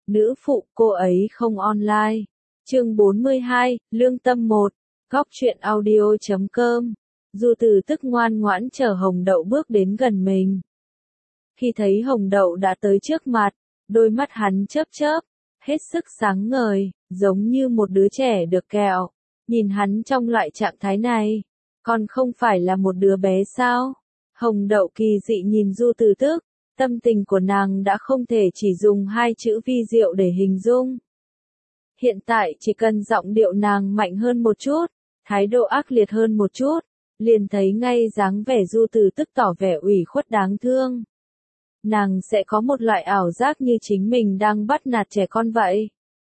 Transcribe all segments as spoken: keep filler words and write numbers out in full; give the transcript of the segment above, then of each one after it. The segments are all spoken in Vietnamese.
nữ phụ cô ấy không online. Chương bốn mươi hai, Lương Tâm một, Góc truyện audio chấm com. Du Từ Tức ngoan ngoãn chờ Hồng Đậu bước đến gần mình. Khi thấy Hồng Đậu đã tới trước mặt, đôi mắt hắn chớp chớp, hết sức sáng ngời, giống như một đứa trẻ được kẹo. Nhìn hắn trong loại trạng thái này, còn không phải là một đứa bé sao? Hồng Đậu kỳ dị nhìn Du Từ Tức, tâm tình của nàng đã không thể chỉ dùng hai chữ vi diệu để hình dung. Hiện tại chỉ cần giọng điệu nàng mạnh hơn một chút, thái độ ác liệt hơn một chút, liền thấy ngay dáng vẻ Du Từ Tức tỏ vẻ ủy khuất đáng thương. Nàng sẽ có một loại ảo giác như chính mình đang bắt nạt trẻ con vậy.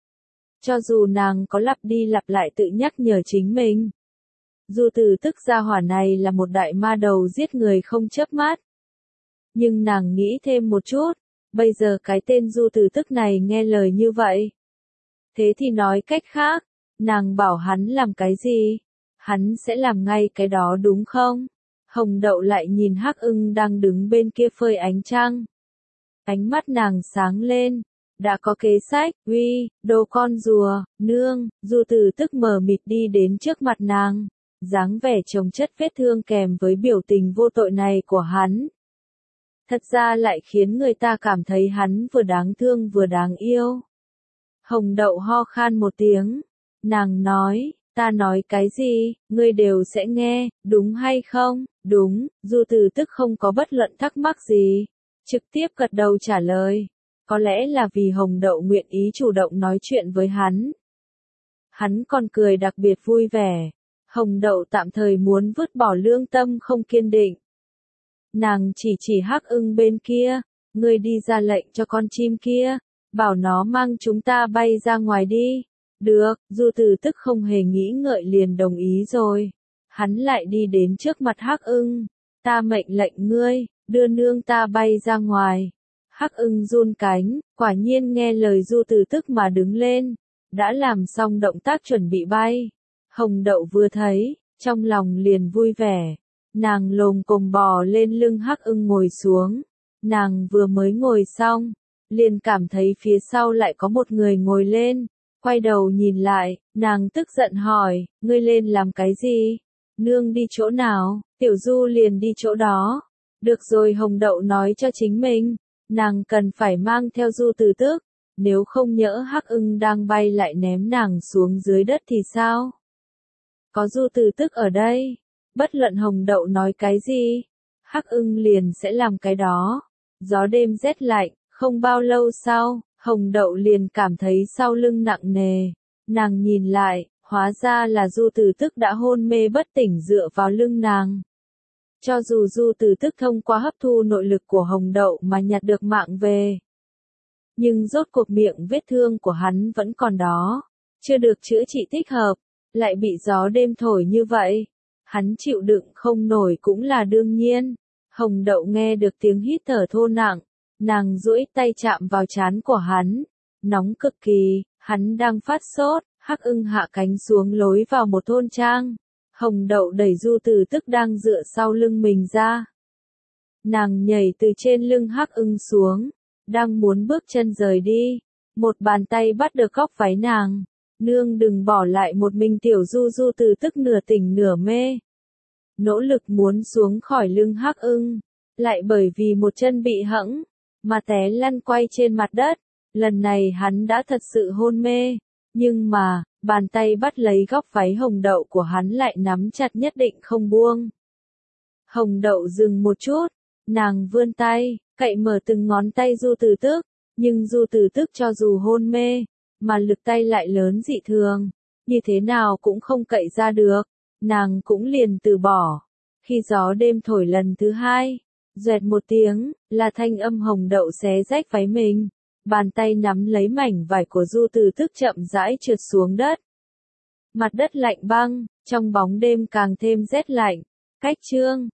Cho dù nàng có lặp đi lặp lại tự nhắc nhở chính mình. Du Từ Tức gia hỏa này là một đại ma đầu giết người không chớp mắt. Nhưng nàng nghĩ thêm một chút, bây giờ cái tên Du Từ Tức này nghe lời như vậy. Thế thì nói cách khác, nàng bảo hắn làm cái gì? Hắn sẽ làm ngay cái đó đúng không? Hồng Đậu lại nhìn Hắc Ưng đang đứng bên kia phơi ánh trăng. Ánh mắt nàng sáng lên, đã có kế sách, uy, đồ con rùa, nương. Du Từ Tức mờ mịt đi đến trước mặt nàng, dáng vẻ chồng chất vết thương kèm với biểu tình vô tội này của hắn. Thật ra lại khiến người ta cảm thấy hắn vừa đáng thương vừa đáng yêu. Hồng Đậu ho khan một tiếng, nàng nói, ta nói cái gì, ngươi đều sẽ nghe, đúng hay không? Đúng. Du Từ Tức không có bất luận thắc mắc gì, trực tiếp gật đầu trả lời. Có lẽ là vì Hồng Đậu nguyện ý chủ động nói chuyện với hắn. Hắn còn cười đặc biệt vui vẻ. Hồng Đậu tạm thời muốn vứt bỏ lương tâm không kiên định. Nàng chỉ chỉ Hắc Ưng bên kia, ngươi đi ra lệnh cho con chim kia, bảo nó mang chúng ta bay ra ngoài đi. Được. Du Từ Tức không hề nghĩ ngợi liền đồng ý rồi. Hắn lại đi đến trước mặt Hắc Ưng, ta mệnh lệnh ngươi, đưa nương ta bay ra ngoài. Hắc Ưng run cánh, quả nhiên nghe lời Du Từ Tức mà đứng lên, đã làm xong động tác chuẩn bị bay. Hồng Đậu vừa thấy, trong lòng liền vui vẻ. Nàng lồm cồm bò lên lưng Hắc Ưng ngồi xuống. Nàng vừa mới ngồi xong, liền cảm thấy phía sau lại có một người ngồi lên. Quay đầu nhìn lại, nàng tức giận hỏi, ngươi lên làm cái gì? Nương đi chỗ nào? Tiểu Du liền đi chỗ đó. Được rồi. Hồng Đậu nói cho chính mình, nàng cần phải mang theo Du Từ Tức, nếu không nhỡ Hắc Ưng đang bay lại ném nàng xuống dưới đất thì sao? Có Du Từ Tức ở đây, bất luận Hồng Đậu nói cái gì, Hắc Ưng liền sẽ làm cái đó. Gió đêm rét lạnh, không bao lâu sau, Hồng Đậu liền cảm thấy sau lưng nặng nề. Nàng nhìn lại, hóa ra là Du Từ Tức đã hôn mê bất tỉnh dựa vào lưng nàng. Cho dù Du Từ Tức thông qua hấp thu nội lực của Hồng Đậu mà nhặt được mạng về, nhưng rốt cuộc miệng vết thương của hắn vẫn còn đó, chưa được chữa trị thích hợp, lại bị gió đêm thổi như vậy. Hắn chịu đựng không nổi cũng là đương nhiên. Hồng Đậu nghe được tiếng hít thở thô nặng, nàng duỗi tay chạm vào trán của hắn, nóng cực kỳ, hắn đang phát sốt. Hắc Ưng hạ cánh xuống lối vào một thôn trang. Hồng Đậu đẩy Du Từ Tức đang dựa sau lưng mình ra. Nàng nhảy từ trên lưng Hắc Ưng xuống, đang muốn bước chân rời đi, một bàn tay bắt được góc váy nàng. Nương đừng bỏ lại một mình tiểu Du. Du Từ Tức nửa tỉnh nửa mê, nỗ lực muốn xuống khỏi lưng Hắc Ưng, lại bởi vì một chân bị hẫng mà té lăn quay trên mặt đất. Lần này hắn đã thật sự hôn mê, nhưng mà bàn tay bắt lấy góc váy Hồng Đậu của hắn lại nắm chặt nhất định không buông. Hồng Đậu dừng một chút, nàng vươn tay, cậy mở từng ngón tay Du Từ Tức, nhưng Du Từ Tức cho dù hôn mê, mà lực tay lại lớn dị thường, như thế nào cũng không cậy ra được, nàng cũng liền từ bỏ. Khi gió đêm thổi lần thứ hai, doẹt một tiếng, là thanh âm Hồng Đậu xé rách váy mình, bàn tay nắm lấy mảnh vải của Du Từ Tức chậm rãi trượt xuống đất. Mặt đất lạnh băng, trong bóng đêm càng thêm rét lạnh. Cách chương